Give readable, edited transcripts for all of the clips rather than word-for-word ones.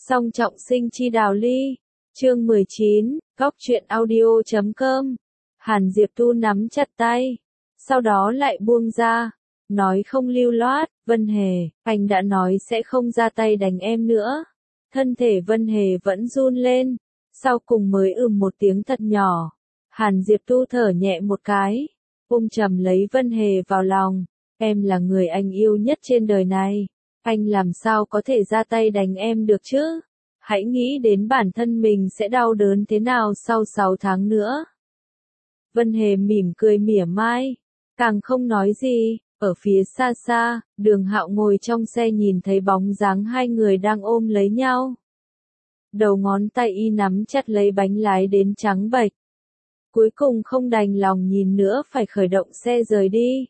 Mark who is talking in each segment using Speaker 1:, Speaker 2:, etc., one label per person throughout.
Speaker 1: Song trọng sinh chi đào ly. Chương 19, góc truyện audio.com. Hàn Diệp Tu nắm chặt tay, sau đó lại buông ra, nói không lưu loát, Vân Hề, anh đã nói sẽ không ra tay đánh em nữa. Thân thể Vân Hề vẫn run lên, sau cùng mới một tiếng thật nhỏ. Hàn Diệp Tu thở nhẹ một cái, ôm chầm lấy Vân Hề vào lòng, em là người anh yêu nhất trên đời này, anh làm sao có thể ra tay đánh em được chứ? Hãy nghĩ đến bản thân mình sẽ đau đớn thế nào sau 6 tháng nữa. Vân Hề mỉm cười mỉa mai, càng không nói gì. Ở phía xa xa, Đường Hạo ngồi trong xe nhìn thấy bóng dáng hai người đang ôm lấy nhau. Đầu ngón tay y nắm chặt lấy bánh lái đến trắng bệch. Cuối cùng không đành lòng nhìn nữa phải khởi động xe rời đi.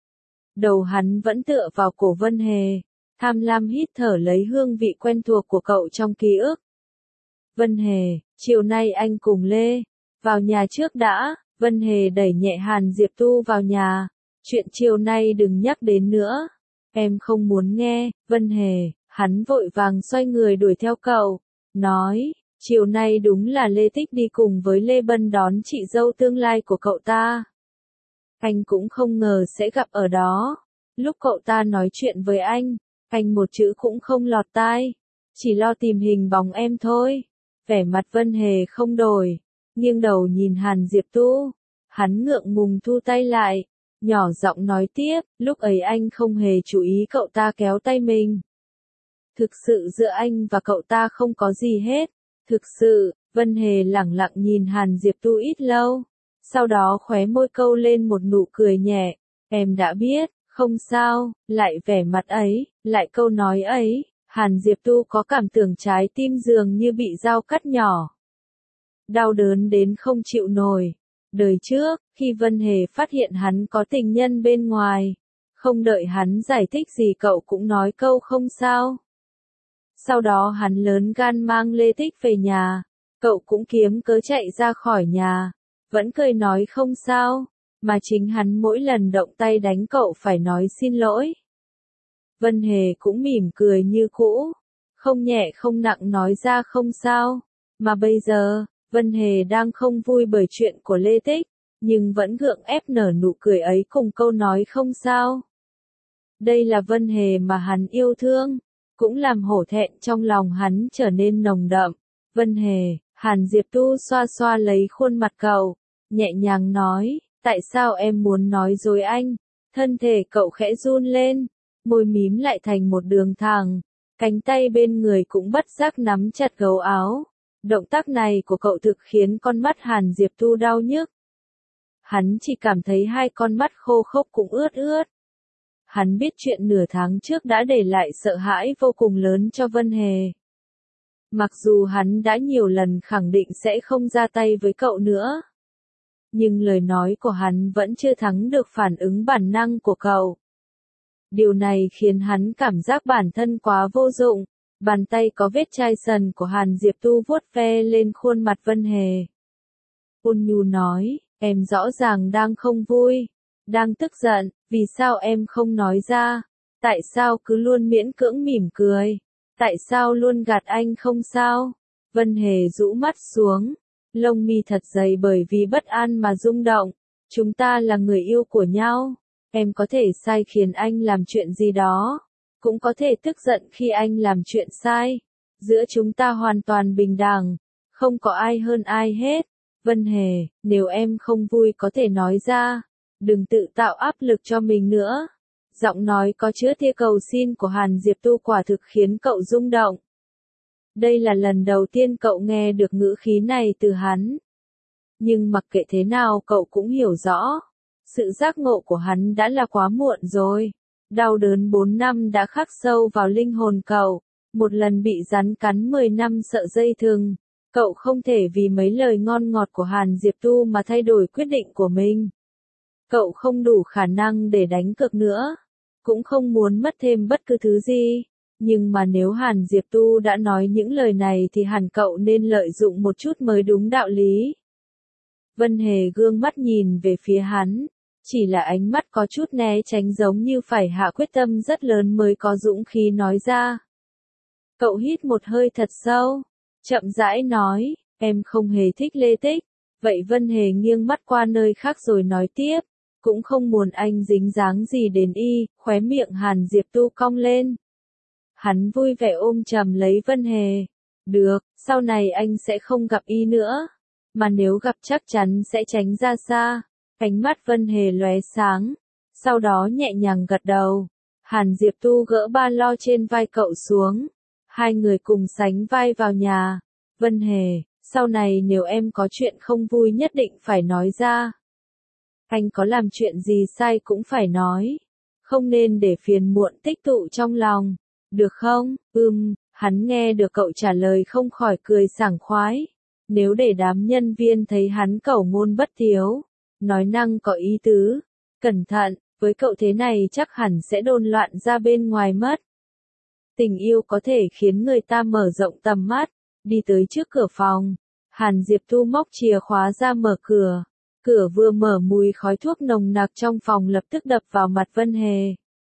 Speaker 1: Đầu hắn vẫn tựa vào cổ Vân Hề, tham lam hít thở lấy hương vị quen thuộc của cậu trong ký ức. Vân Hề, chiều nay anh cùng Lê, vào nhà trước đã. Vân Hề đẩy nhẹ Hàn Diệp Tu vào nhà. Chuyện chiều nay đừng nhắc đến nữa. Em không muốn nghe, Vân Hề. Hắn vội vàng xoay người đuổi theo cậu, nói, chiều nay đúng là Lê Tích đi cùng với Lê Bân đón chị dâu tương lai của cậu ta. Anh cũng không ngờ sẽ gặp ở đó. Lúc cậu ta nói chuyện với anh một chữ cũng không lọt tai, chỉ lo tìm hình bóng em thôi. Vẻ mặt Vân Hề không đổi, nghiêng đầu nhìn Hàn Diệp Tu. Hắn ngượng ngùng thu tay lại, nhỏ giọng nói tiếp, lúc ấy anh không hề chú ý cậu ta kéo tay mình. Thực sự giữa anh và cậu ta không có gì hết. Thực sự, Vân Hề lẳng lặng nhìn Hàn Diệp Tu ít lâu. Sau đó khóe môi câu lên một nụ cười nhẹ. Em đã biết, không sao, lại vẻ mặt ấy, lại câu nói ấy. Hàn Diệp Tu có cảm tưởng trái tim dường như bị dao cắt nhỏ. Đau đớn đến không chịu nổi. Đời trước, khi Vân Hề phát hiện hắn có tình nhân bên ngoài, không đợi hắn giải thích gì cậu cũng nói câu không sao. Sau đó hắn lớn gan mang Lê Tích về nhà, cậu cũng kiếm cớ chạy ra khỏi nhà, vẫn cười nói không sao, mà chính hắn mỗi lần động tay đánh cậu phải nói xin lỗi. Vân Hề cũng mỉm cười như cũ, không nhẹ không nặng nói ra không sao, mà bây giờ, Vân Hề đang không vui bởi chuyện của Lê Tích, nhưng vẫn gượng ép nở nụ cười ấy cùng câu nói không sao. Đây là Vân Hề mà hắn yêu thương, cũng làm hổ thẹn trong lòng hắn trở nên nồng đậm. Vân Hề, Hàn Diệp Tu xoa xoa lấy khuôn mặt cậu, nhẹ nhàng nói, tại sao em muốn nói dối anh? Thân thể cậu khẽ run lên, môi mím lại thành một đường thẳng, cánh tay bên người cũng bất giác nắm chặt gấu áo. Động tác này của cậu thực khiến con mắt Hàn Diệp Tu đau nhức. Hắn chỉ cảm thấy hai con mắt khô khốc cũng ướt ướt. Hắn biết chuyện nửa tháng trước đã để lại sợ hãi vô cùng lớn cho Vân Hề. Mặc dù hắn đã nhiều lần khẳng định sẽ không ra tay với cậu nữa, nhưng lời nói của hắn vẫn chưa thắng được phản ứng bản năng của cậu. Điều này khiến hắn cảm giác bản thân quá vô dụng. Bàn tay có vết chai sần của Hàn Diệp Tu vuốt ve lên khuôn mặt Vân Hề. Ôn nhu nói, em rõ ràng đang không vui, đang tức giận, vì sao em không nói ra? Tại sao cứ luôn miễn cưỡng mỉm cười? Tại sao luôn gạt anh không sao? Vân Hề rũ mắt xuống, lông mi thật dày bởi vì bất an mà rung động. Chúng ta là người yêu của nhau, em có thể sai khiến anh làm chuyện gì đó, cũng có thể tức giận khi anh làm chuyện sai. Giữa chúng ta hoàn toàn bình đẳng, không có ai hơn ai hết. Vân Hề, nếu em không vui có thể nói ra, đừng tự tạo áp lực cho mình nữa. Giọng nói có chứa tia cầu xin của Hàn Diệp Tu quả thực khiến cậu rung động. Đây là lần đầu tiên cậu nghe được ngữ khí này từ hắn. Nhưng mặc kệ thế nào cậu cũng hiểu rõ, sự giác ngộ của hắn đã là quá muộn rồi. Đau đớn 4 năm đã khắc sâu vào linh hồn cậu, một lần bị rắn cắn 10 năm sợ dây thừng. Cậu không thể vì mấy lời ngon ngọt của Hàn Diệp Tu mà thay đổi quyết định của mình. Cậu không đủ khả năng để đánh cược nữa, cũng không muốn mất thêm bất cứ thứ gì. Nhưng mà nếu Hàn Diệp Tu đã nói những lời này thì hẳn cậu nên lợi dụng một chút mới đúng đạo lý. Vân Hề gương mắt nhìn về phía hắn, chỉ là ánh mắt có chút né tránh giống như phải hạ quyết tâm rất lớn mới có dũng khí nói ra. Cậu hít một hơi thật sâu, chậm rãi nói, em không hề thích Lê Tích. Vậy Vân Hề nghiêng mắt qua nơi khác rồi nói tiếp, cũng không muốn anh dính dáng gì đến y, khóe miệng Hàn Diệp Tu cong lên. Hắn vui vẻ ôm chầm lấy Vân Hề. Được, sau này anh sẽ không gặp y nữa, mà nếu gặp chắc chắn sẽ tránh ra xa. Ánh mắt Vân Hề lóe sáng, sau đó nhẹ nhàng gật đầu. Hàn Diệp Tu gỡ ba lo trên vai cậu xuống, hai người cùng sánh vai vào nhà. Vân Hề, sau này nếu em có chuyện không vui nhất định phải nói ra. Anh có làm chuyện gì sai cũng phải nói, không nên để phiền muộn tích tụ trong lòng, được không? Hắn nghe được cậu trả lời không khỏi cười sảng khoái. Nếu để đám nhân viên thấy hắn cẩu ngôn bất thiếu, nói năng có ý tứ, cẩn thận, với cậu thế này chắc hẳn sẽ đồn loạn ra bên ngoài mất. Tình yêu có thể khiến người ta mở rộng tầm mắt, đi tới trước cửa phòng. Hàn Diệp Tu móc chìa khóa ra mở cửa. Cửa vừa mở mùi khói thuốc nồng nặc trong phòng lập tức đập vào mặt Vân Hề.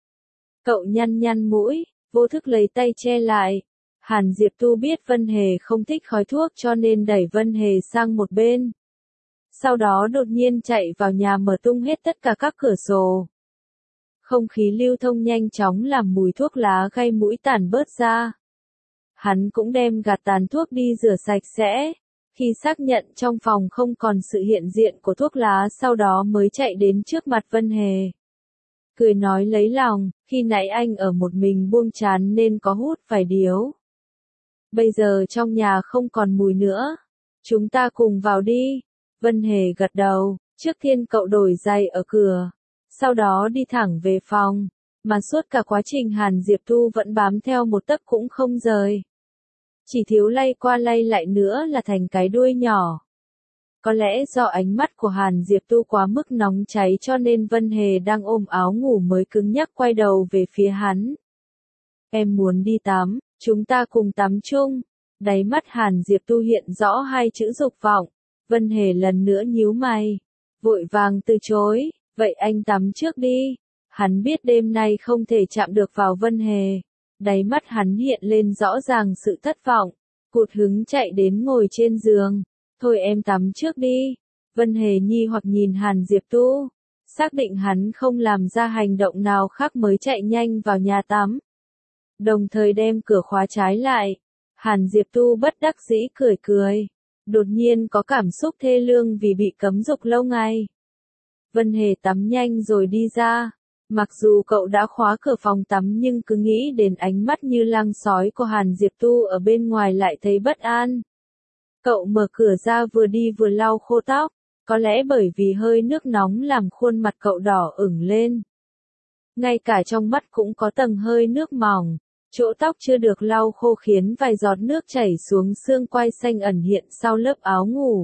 Speaker 1: Cậu nhăn nhăn mũi, vô thức lấy tay che lại. Hàn Diệp Tu biết Vân Hề không thích khói thuốc cho nên đẩy Vân Hề sang một bên. Sau đó đột nhiên chạy vào nhà mở tung hết tất cả các cửa sổ. Không khí lưu thông nhanh chóng làm mùi thuốc lá gây mũi tản bớt ra. Hắn cũng đem gạt tàn thuốc đi rửa sạch sẽ. Khi xác nhận trong phòng không còn sự hiện diện của thuốc lá sau đó mới chạy đến trước mặt Vân Hề. Cười nói lấy lòng, khi nãy anh ở một mình buông chán nên có hút vài điếu. Bây giờ trong nhà không còn mùi nữa. Chúng ta cùng vào đi. Vân Hề gật đầu, trước tiên cậu đổi giày ở cửa. Sau đó đi thẳng về phòng. Mà suốt cả quá trình Hàn Diệp Tu vẫn bám theo một tấc cũng không rời. Chỉ thiếu lay qua lay lại nữa là thành cái đuôi nhỏ. Có lẽ do ánh mắt của Hàn Diệp Tu quá mức nóng cháy cho nên Vân Hề đang ôm áo ngủ mới cứng nhắc quay đầu về phía hắn. Em muốn đi tắm, chúng ta cùng tắm chung. Đáy mắt Hàn Diệp Tu hiện rõ hai chữ dục vọng. Vân Hề lần nữa nhíu mày, vội vàng từ chối, vậy anh tắm trước đi. Hắn biết đêm nay không thể chạm được vào Vân Hề. Đáy mắt hắn hiện lên rõ ràng sự thất vọng, cụt hứng chạy đến ngồi trên giường. Thôi em tắm trước đi. Vân Hề nghi hoặc nhìn Hàn Diệp Tu, xác định hắn không làm ra hành động nào khác mới chạy nhanh vào nhà tắm. Đồng thời đem cửa khóa trái lại. Hàn Diệp Tu bất đắc dĩ cười cười. Đột nhiên có cảm xúc thê lương vì bị cấm dục lâu ngày. Vân Hề tắm nhanh rồi đi ra. Mặc dù cậu đã khóa cửa phòng tắm nhưng cứ nghĩ đến ánh mắt như lang sói của Hàn Diệp Tu ở bên ngoài lại thấy bất an. Cậu mở cửa ra vừa đi vừa lau khô tóc, có lẽ bởi vì hơi nước nóng làm khuôn mặt cậu đỏ ửng lên. Ngay cả trong mắt cũng có tầng hơi nước mỏng, chỗ tóc chưa được lau khô khiến vài giọt nước chảy xuống xương quai xanh ẩn hiện sau lớp áo ngủ.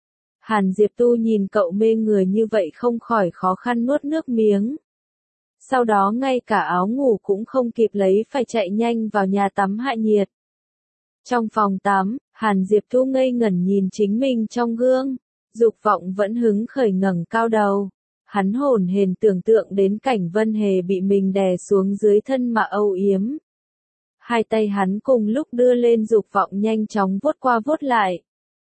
Speaker 1: Hàn Diệp Tu nhìn cậu mê người như vậy không khỏi khó khăn nuốt nước miếng. Sau đó ngay cả áo ngủ cũng không kịp lấy phải chạy nhanh vào nhà tắm hạ nhiệt. Trong phòng tắm, Hàn Diệp Tu ngây ngẩn nhìn chính mình trong gương, dục vọng vẫn hứng khởi ngẩng cao đầu. Hắn hồn hển tưởng tượng đến cảnh Vân Hề bị mình đè xuống dưới thân mà âu yếm. Hai tay hắn cùng lúc đưa lên dục vọng nhanh chóng vuốt qua vuốt lại.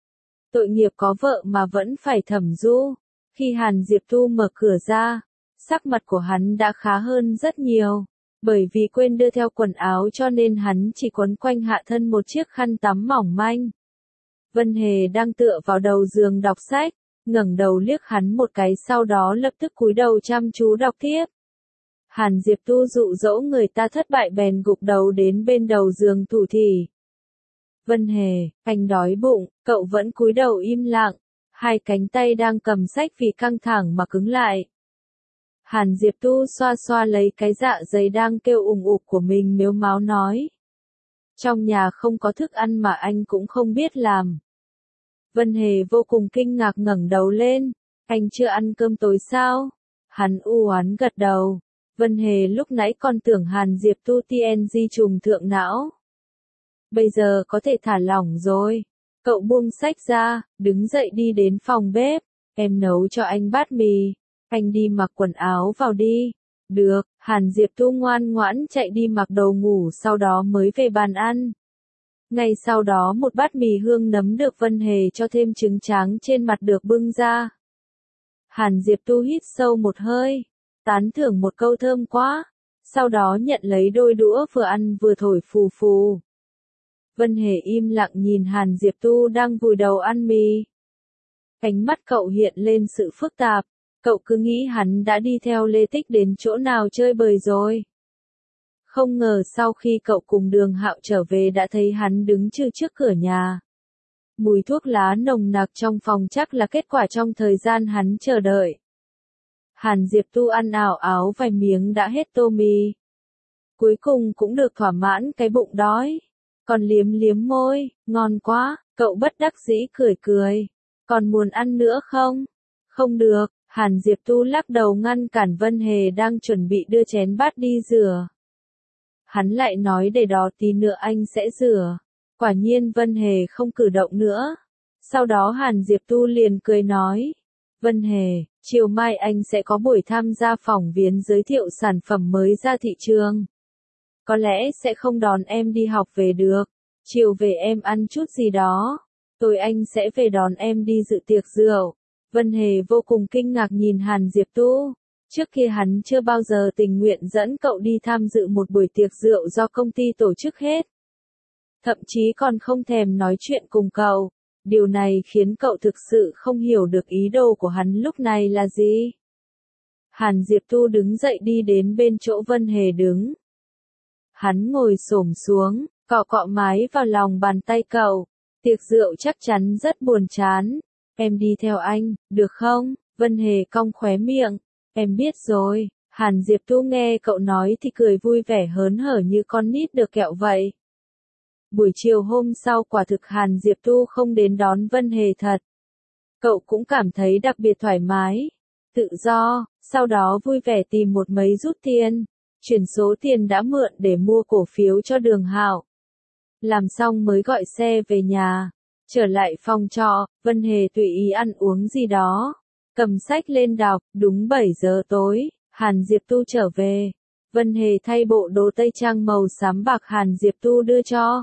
Speaker 1: Tội nghiệp có vợ mà vẫn phải thẩm du. Khi Hàn Diệp Tu mở cửa ra, sắc mặt của hắn đã khá hơn rất nhiều. Bởi vì quên đưa theo quần áo cho nên hắn chỉ quấn quanh hạ thân một chiếc khăn tắm mỏng manh. Vân Hề đang tựa vào đầu giường đọc sách, ngẩng đầu liếc hắn một cái sau đó lập tức cúi đầu chăm chú đọc tiếp. Hàn Diệp Tu dụ dỗ người ta thất bại bèn gục đầu đến bên đầu giường thủ thỉ. Vân Hề, anh đói bụng, cậu vẫn cúi đầu im lặng, hai cánh tay đang cầm sách vì căng thẳng mà cứng lại. Hàn Diệp Tu xoa xoa lấy cái dạ dày đang kêu ủng ục của mình mếu máo nói. Trong nhà không có thức ăn mà anh cũng không biết làm. Vân Hề vô cùng kinh ngạc ngẩng đầu lên, anh chưa ăn cơm tối sao? Hắn u oán gật đầu. Vân Hề lúc nãy còn tưởng Hàn Diệp Tu TNG trùng thượng não. Bây giờ có thể thả lỏng rồi. Cậu buông sách ra, đứng dậy đi đến phòng bếp. Em nấu cho anh bát mì. Anh đi mặc quần áo vào đi. Được, Hàn Diệp Tu ngoan ngoãn chạy đi mặc đồ ngủ sau đó mới về bàn ăn. Ngay sau đó một bát mì hương nấm được Vân Hề cho thêm trứng tráng trên mặt được bưng ra. Hàn Diệp Tu hít sâu một hơi, tán thưởng một câu thơm quá, sau đó nhận lấy đôi đũa vừa ăn vừa thổi phù phù. Vân Hề im lặng nhìn Hàn Diệp Tu đang vùi đầu ăn mì. Ánh mắt cậu hiện lên sự phức tạp, cậu cứ nghĩ hắn đã đi theo Lê Tích đến chỗ nào chơi bời rồi. Không ngờ sau khi cậu cùng Đường Hạo trở về đã thấy hắn đứng chừ trước cửa nhà. Mùi thuốc lá nồng nặc trong phòng chắc là kết quả trong thời gian hắn chờ đợi. Hàn Diệp Tu ăn ảo áo vài miếng đã hết tô mì. Cuối cùng cũng được thỏa mãn cái bụng đói. Còn liếm liếm môi, ngon quá, cậu bất đắc dĩ cười cười. Còn muốn ăn nữa không? Không được, Hàn Diệp Tu lắc đầu ngăn cản Vân Hề đang chuẩn bị đưa chén bát đi rửa. Hắn lại nói để đó tí nữa anh sẽ rửa. Quả nhiên Vân Hề không cử động nữa. Sau đó Hàn Diệp Tu liền cười nói. Vân Hề, chiều mai anh sẽ có buổi tham gia phỏng vấn giới thiệu sản phẩm mới ra thị trường. Có lẽ sẽ không đón em đi học về được. Chiều về em ăn chút gì đó. Tối anh sẽ về đón em đi dự tiệc rượu. Vân Hề vô cùng kinh ngạc nhìn Hàn Diệp Tu. Trước kia hắn chưa bao giờ tình nguyện dẫn cậu đi tham dự một buổi tiệc rượu do công ty tổ chức hết. Thậm chí còn không thèm nói chuyện cùng cậu. Điều này khiến cậu thực sự không hiểu được ý đồ của hắn lúc này là gì. Hàn Diệp Tu đứng dậy đi đến bên chỗ Vân Hề đứng. Hắn ngồi xổm xuống, cọ cọ mái vào lòng bàn tay cậu. Tiệc rượu chắc chắn rất buồn chán. Em đi theo anh, được không? Vân Hề cong khóe miệng. Em biết rồi. Hàn Diệp Tu nghe cậu nói thì cười vui vẻ hớn hở như con nít được kẹo vậy. Buổi chiều hôm sau quả thực Hàn Diệp Tu không đến đón Vân Hề thật. Cậu cũng cảm thấy đặc biệt thoải mái, tự do, sau đó vui vẻ tìm một mấy rút tiền, chuyển số tiền đã mượn để mua cổ phiếu cho Đường Hạo. Làm xong mới gọi xe về nhà, trở lại phòng trọ, Vân Hề tùy ý ăn uống gì đó, cầm sách lên đọc, đúng 7 giờ tối, Hàn Diệp Tu trở về. Vân Hề thay bộ đồ tây trang màu xám bạc Hàn Diệp Tu đưa cho.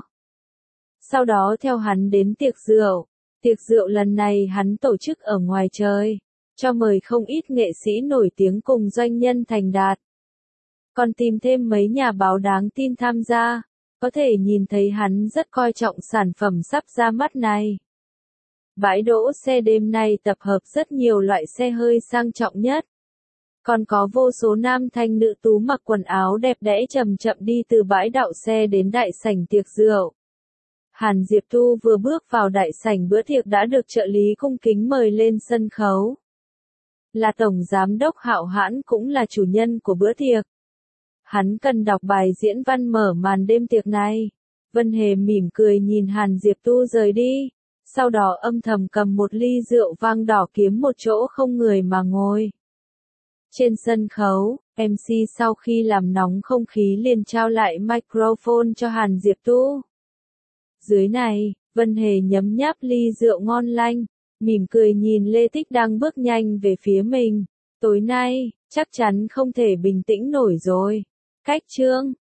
Speaker 1: Sau đó theo hắn đến tiệc rượu. Tiệc rượu lần này hắn tổ chức ở ngoài trời, cho mời không ít nghệ sĩ nổi tiếng cùng doanh nhân thành đạt. Còn tìm thêm mấy nhà báo đáng tin tham gia, có thể nhìn thấy hắn rất coi trọng sản phẩm sắp ra mắt này. Bãi đỗ xe đêm nay tập hợp rất nhiều loại xe hơi sang trọng nhất. Còn có vô số nam thanh nữ tú mặc quần áo đẹp đẽ chậm chậm đi từ bãi đậu xe đến đại sảnh tiệc rượu. Hàn Diệp Tu vừa bước vào đại sảnh bữa tiệc đã được trợ lý cung kính mời lên sân khấu. Là Tổng Giám đốc Hạo Hãn cũng là chủ nhân của bữa tiệc. Hắn cần đọc bài diễn văn mở màn đêm tiệc này. Vân Hề mỉm cười nhìn Hàn Diệp Tu rời đi. Sau đó âm thầm cầm một ly rượu vang đỏ kiếm một chỗ không người mà ngồi. Trên sân khấu, MC sau khi làm nóng không khí liền trao lại microphone cho Hàn Diệp Tu. Dưới này, Vân Hề nhấm nháp ly rượu ngon lành, mỉm cười nhìn Lê Tích đang bước nhanh về phía mình. Tối nay, chắc chắn không thể bình tĩnh nổi rồi. Cách chương